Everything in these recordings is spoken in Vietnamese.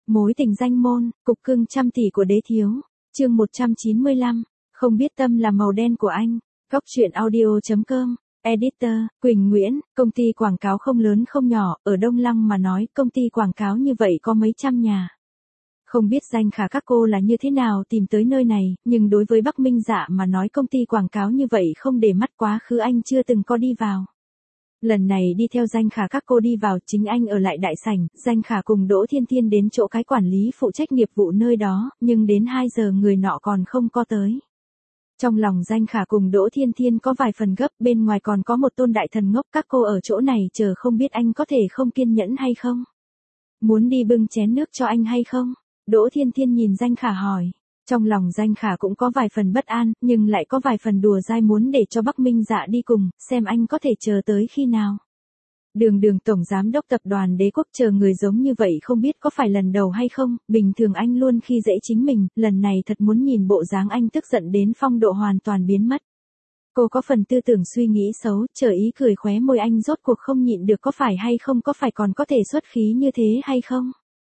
Mối tình danh môn, cục cưng trăm tỷ của đế thiếu. Chương 195. Không biết tâm là màu đen của anh. Góc truyện audio.com. Editor, Quỳnh Nguyễn. Công ty quảng cáo không lớn không nhỏ, ở Đông Lăng mà nói công ty quảng cáo như vậy có mấy trăm nhà. Không biết Danh Khả các cô là như thế nào tìm tới nơi này, nhưng đối với Bắc Minh Dạ mà nói công ty quảng cáo như vậy không để mắt, quá khứ anh chưa từng có đi vào. Lần này đi theo Danh Khả các cô đi vào, chính anh ở lại đại sảnh, Danh Khả cùng Đỗ Thiên Thiên đến chỗ cái quản lý phụ trách nghiệp vụ nơi đó, nhưng đến 2 giờ người nọ còn không có tới. Trong lòng Danh Khả cùng Đỗ Thiên Thiên có vài phần gấp, bên ngoài còn có một tôn đại thần ngốc, các cô ở chỗ này chờ không biết anh có thể không kiên nhẫn hay không? Muốn đi bưng chén nước cho anh hay không? Đỗ Thiên Thiên nhìn Danh Khả hỏi. Trong lòng Danh Khả cũng có vài phần bất an, nhưng lại có vài phần đùa dai muốn để cho Bắc Minh Dạ đi cùng, xem anh có thể chờ tới khi nào. Đường tổng giám đốc tập đoàn Đế Quốc chờ người giống như vậy không biết có phải lần đầu hay không, bình thường anh luôn khi dễ chính mình, lần này thật muốn nhìn bộ dáng anh tức giận đến phong độ hoàn toàn biến mất. Cô có phần tư tưởng suy nghĩ xấu, chờ ý cười khóe môi anh rốt cuộc không nhịn được, có phải hay không, có phải còn có thể xuất khí như thế hay không?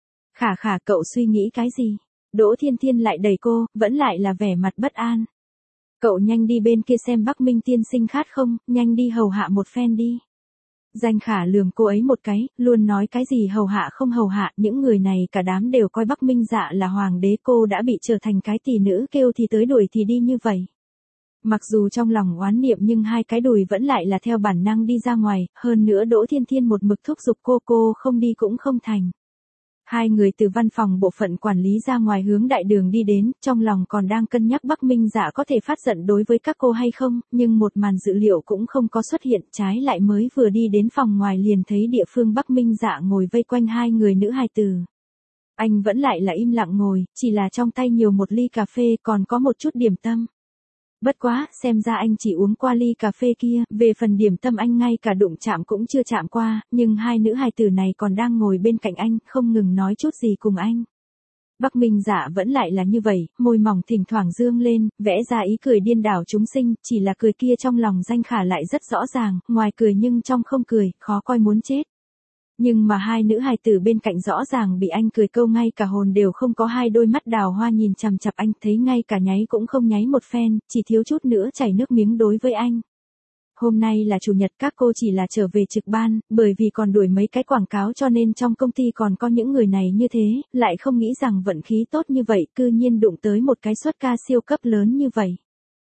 Khả cậu suy nghĩ cái gì? Đỗ Thiên Thiên lại đẩy cô, vẫn lại là vẻ mặt bất an. Cậu nhanh đi bên kia xem Bắc Minh tiên sinh khát không, nhanh đi hầu hạ một phen đi. Danh Khả lườm cô ấy một cái, luôn nói cái gì hầu hạ không hầu hạ, những người này cả đám đều coi Bắc Minh Dạ là hoàng đế, cô đã bị trở thành cái tỷ nữ, kêu thì tới đuổi thì đi như vậy. Mặc dù trong lòng oán niệm nhưng hai cái đùi vẫn lại là theo bản năng đi ra ngoài, hơn nữa Đỗ Thiên Thiên một mực thúc giục cô không đi cũng không thành. Hai người từ văn phòng bộ phận quản lý ra ngoài hướng đại đường đi đến, trong lòng còn đang cân nhắc Bắc Minh Dạ có thể phát giận đối với các cô hay không, nhưng một màn dự liệu cũng không có xuất hiện, trái lại mới vừa đi đến phòng ngoài liền thấy địa phương Bắc Minh Dạ ngồi vây quanh hai người nữ hài tử. Anh vẫn lại là im lặng ngồi, chỉ là trong tay nhiều một ly cà phê còn có một chút điểm tâm. Bất quá, xem ra anh chỉ uống qua ly cà phê kia, về phần điểm tâm anh ngay cả đụng chạm cũng chưa chạm qua, nhưng hai nữ hài tử này còn đang ngồi bên cạnh anh, không ngừng nói chút gì cùng anh. Bắc Minh Dạ vẫn lại là như vậy, môi mỏng thỉnh thoảng dương lên, vẽ ra ý cười điên đảo chúng sinh, chỉ là cười kia trong lòng Danh Khả lại rất rõ ràng, ngoài cười nhưng trong không cười, khó coi muốn chết. Nhưng mà hai nữ hài tử bên cạnh rõ ràng bị anh cười câu ngay cả hồn đều không có, hai đôi mắt đào hoa nhìn chằm chằm anh, thấy ngay cả nháy cũng không nháy một phen, chỉ thiếu chút nữa chảy nước miếng đối với anh. Hôm nay là chủ nhật, các cô chỉ là trở về trực ban, bởi vì còn đuổi mấy cái quảng cáo cho nên trong công ty còn có những người này như thế, lại không nghĩ rằng vận khí tốt như vậy, cư nhiên đụng tới một cái xuất ca siêu cấp lớn như vậy.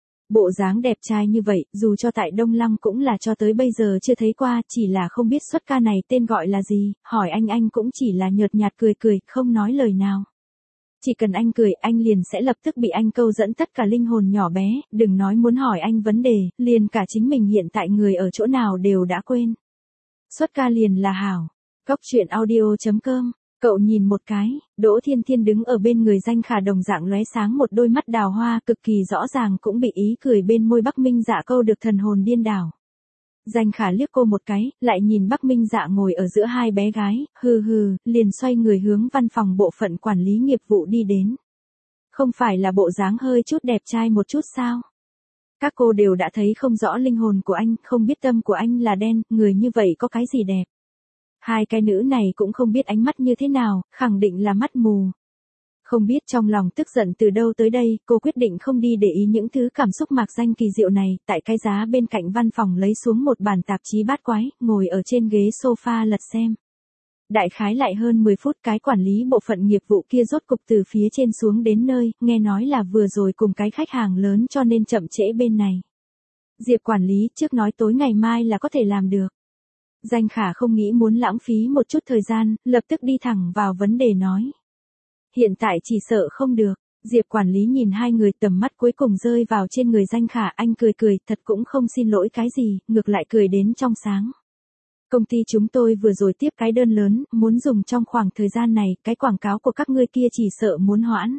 Bộ dáng đẹp trai như vậy, dù cho tại Đông Lăng cũng là cho tới bây giờ chưa thấy qua, chỉ là không biết xuất ca này tên gọi là gì, hỏi anh cũng chỉ là nhợt nhạt cười, không nói lời nào. Chỉ cần anh cười, anh liền sẽ lập tức bị anh câu dẫn tất cả linh hồn nhỏ bé, đừng nói muốn hỏi anh vấn đề, liền cả chính mình hiện tại người ở chỗ nào đều đã quên. Xuất ca liền là hảo. Góc truyện audio.com. Cậu nhìn một cái, Đỗ Thiên Thiên đứng ở bên người Danh Khả đồng dạng lóe sáng một đôi mắt đào hoa, cực kỳ rõ ràng cũng bị ý cười bên môi Bắc Minh Dạ câu được thần hồn điên đảo. Danh Khả liếc cô một cái, lại nhìn Bắc Minh Dạ ngồi ở giữa hai bé gái, liền xoay người hướng văn phòng bộ phận quản lý nghiệp vụ đi đến. Không phải là bộ dáng hơi chút đẹp trai một chút sao? Các cô đều đã thấy không rõ linh hồn của anh, không biết tâm của anh là đen, người như vậy có cái gì đẹp? Hai cái nữ này cũng không biết ánh mắt như thế nào, khẳng định là mắt mù. Không biết trong lòng tức giận từ đâu tới đây, cô quyết định không đi để ý những thứ cảm xúc mạc danh kỳ diệu này, tại cái giá bên cạnh văn phòng lấy xuống một bản tạp chí bát quái, ngồi ở trên ghế sofa lật xem. Đại khái lại hơn 10 phút cái quản lý bộ phận nghiệp vụ kia rốt cục từ phía trên xuống đến nơi, nghe nói là vừa rồi cùng cái khách hàng lớn cho nên chậm trễ bên này. Diệp quản lý trước nói tối ngày mai là có thể làm được. Danh Khả không nghĩ muốn lãng phí một chút thời gian, lập tức đi thẳng vào vấn đề nói. Hiện tại chỉ sợ không được. Diệp quản lý nhìn hai người, tầm mắt cuối cùng rơi vào trên người Danh Khả, anh cười, thật cũng không xin lỗi cái gì, ngược lại cười đến trong sáng. Công ty chúng tôi vừa rồi tiếp cái đơn lớn, muốn dùng trong khoảng thời gian này, cái quảng cáo của các ngươi kia chỉ sợ muốn hoãn.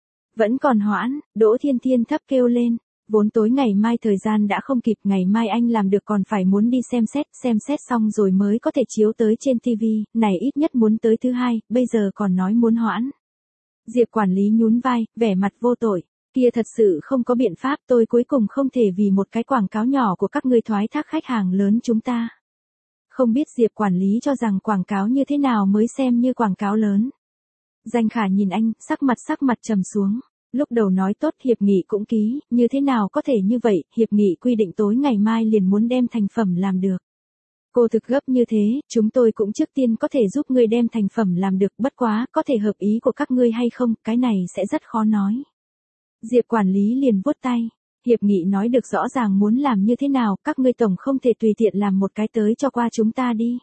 Vẫn còn hoãn, Đỗ Thiên Thiên thấp kêu lên. Vốn tối ngày mai thời gian đã không kịp, ngày mai anh làm được còn phải muốn đi xem xét xong rồi mới có thể chiếu tới trên TV, này ít nhất muốn tới thứ hai, bây giờ còn nói muốn hoãn. Diệp quản lý nhún vai, vẻ mặt vô tội, kia thật sự không có biện pháp, tôi cuối cùng không thể vì một cái quảng cáo nhỏ của các ngươi thoái thác khách hàng lớn chúng ta. Không biết Diệp quản lý cho rằng quảng cáo như thế nào mới xem như quảng cáo lớn. Danh Khả nhìn anh, sắc mặt trầm xuống. Lúc đầu nói tốt hiệp nghị cũng ký, như thế nào có thể như vậy, hiệp nghị quy định tối ngày mai liền muốn đem thành phẩm làm được. Cô thực gấp như thế, chúng tôi cũng trước tiên có thể giúp ngươi đem thành phẩm làm được, bất quá, có thể hợp ý của các ngươi hay không, cái này sẽ rất khó nói. Diệp quản lý liền vuốt tay. Hiệp nghị nói được rõ ràng muốn làm như thế nào, các ngươi tổng không thể tùy tiện làm một cái tới cho qua chúng ta đi.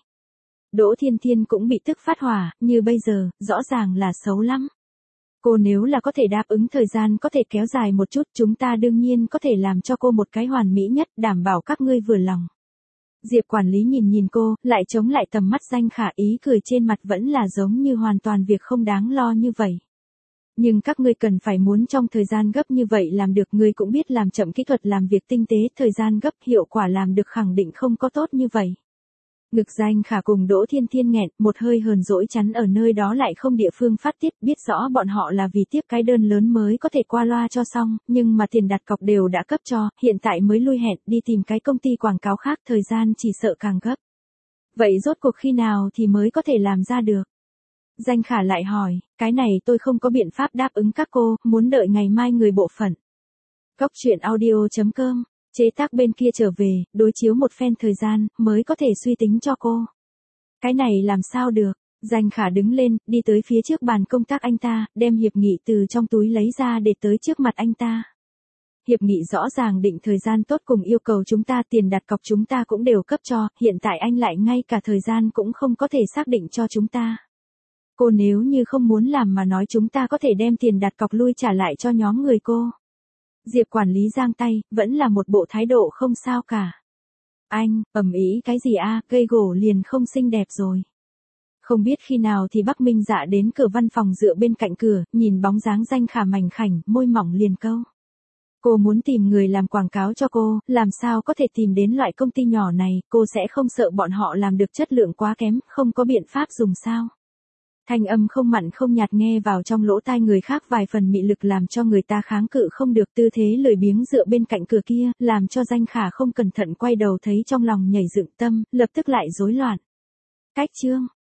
Đỗ Thiên Thiên cũng bị tức phát hỏa, như bây giờ, rõ ràng là xấu lắm. Cô nếu là có thể đáp ứng thời gian có thể kéo dài một chút, chúng ta đương nhiên có thể làm cho cô một cái hoàn mỹ nhất, đảm bảo các ngươi vừa lòng. Diệp quản lý nhìn cô, lại chống lại tầm mắt Danh Khả, ý cười trên mặt vẫn là giống như hoàn toàn việc không đáng lo như vậy. Nhưng các ngươi cần phải muốn trong thời gian gấp như vậy làm được, ngươi cũng biết làm chậm kỹ thuật làm việc tinh tế, thời gian gấp hiệu quả làm được khẳng định không có tốt như vậy. Ngực Danh Khả cùng Đỗ Thiên Thiên nghẹn, một hơi hờn dỗi chắn ở nơi đó lại không địa phương phát tiết, biết rõ bọn họ là vì tiếp cái đơn lớn mới có thể qua loa cho xong, nhưng mà tiền đặt cọc đều đã cấp cho, hiện tại mới lui hẹn đi tìm cái công ty quảng cáo khác, thời gian chỉ sợ càng gấp. Vậy rốt cuộc khi nào thì mới có thể làm ra được? Danh Khả lại hỏi, cái này tôi không có biện pháp đáp ứng các cô, muốn đợi ngày mai người bộ phận. Góc truyện audio.com, chế tác bên kia trở về, đối chiếu một phen thời gian, mới có thể suy tính cho cô. Cái này làm sao được? Danh Khả đứng lên, đi tới phía trước bàn công tác anh ta, đem hiệp nghị từ trong túi lấy ra để tới trước mặt anh ta. Hiệp nghị rõ ràng định thời gian tốt cùng yêu cầu chúng ta, tiền đặt cọc chúng ta cũng đều cấp cho, hiện tại anh lại ngay cả thời gian cũng không có thể xác định cho chúng ta. Cô nếu như không muốn làm mà nói chúng ta có thể đem tiền đặt cọc lui trả lại cho nhóm người cô. Diệp quản lý giang tay, vẫn là một bộ thái độ không sao cả. Anh, ầm ĩ cái gì a, cây gỗ liền không xinh đẹp rồi. Không biết khi nào thì Bắc Minh Dạ đến cửa văn phòng dựa bên cạnh cửa, nhìn bóng dáng Danh Khả mảnh khảnh, môi mỏng liền câu. Cô muốn tìm người làm quảng cáo cho cô, làm sao có thể tìm đến loại công ty nhỏ này, cô sẽ không sợ bọn họ làm được chất lượng quá kém, không có biện pháp dùng sao. Thanh âm không mặn không nhạt nghe vào trong lỗ tai người khác vài phần mị lực làm cho người ta kháng cự không được, tư thế lười biếng dựa bên cạnh cửa kia, làm cho Danh Khả không cẩn thận quay đầu thấy trong lòng nhảy dựng tâm, lập tức lại rối loạn. Cách chương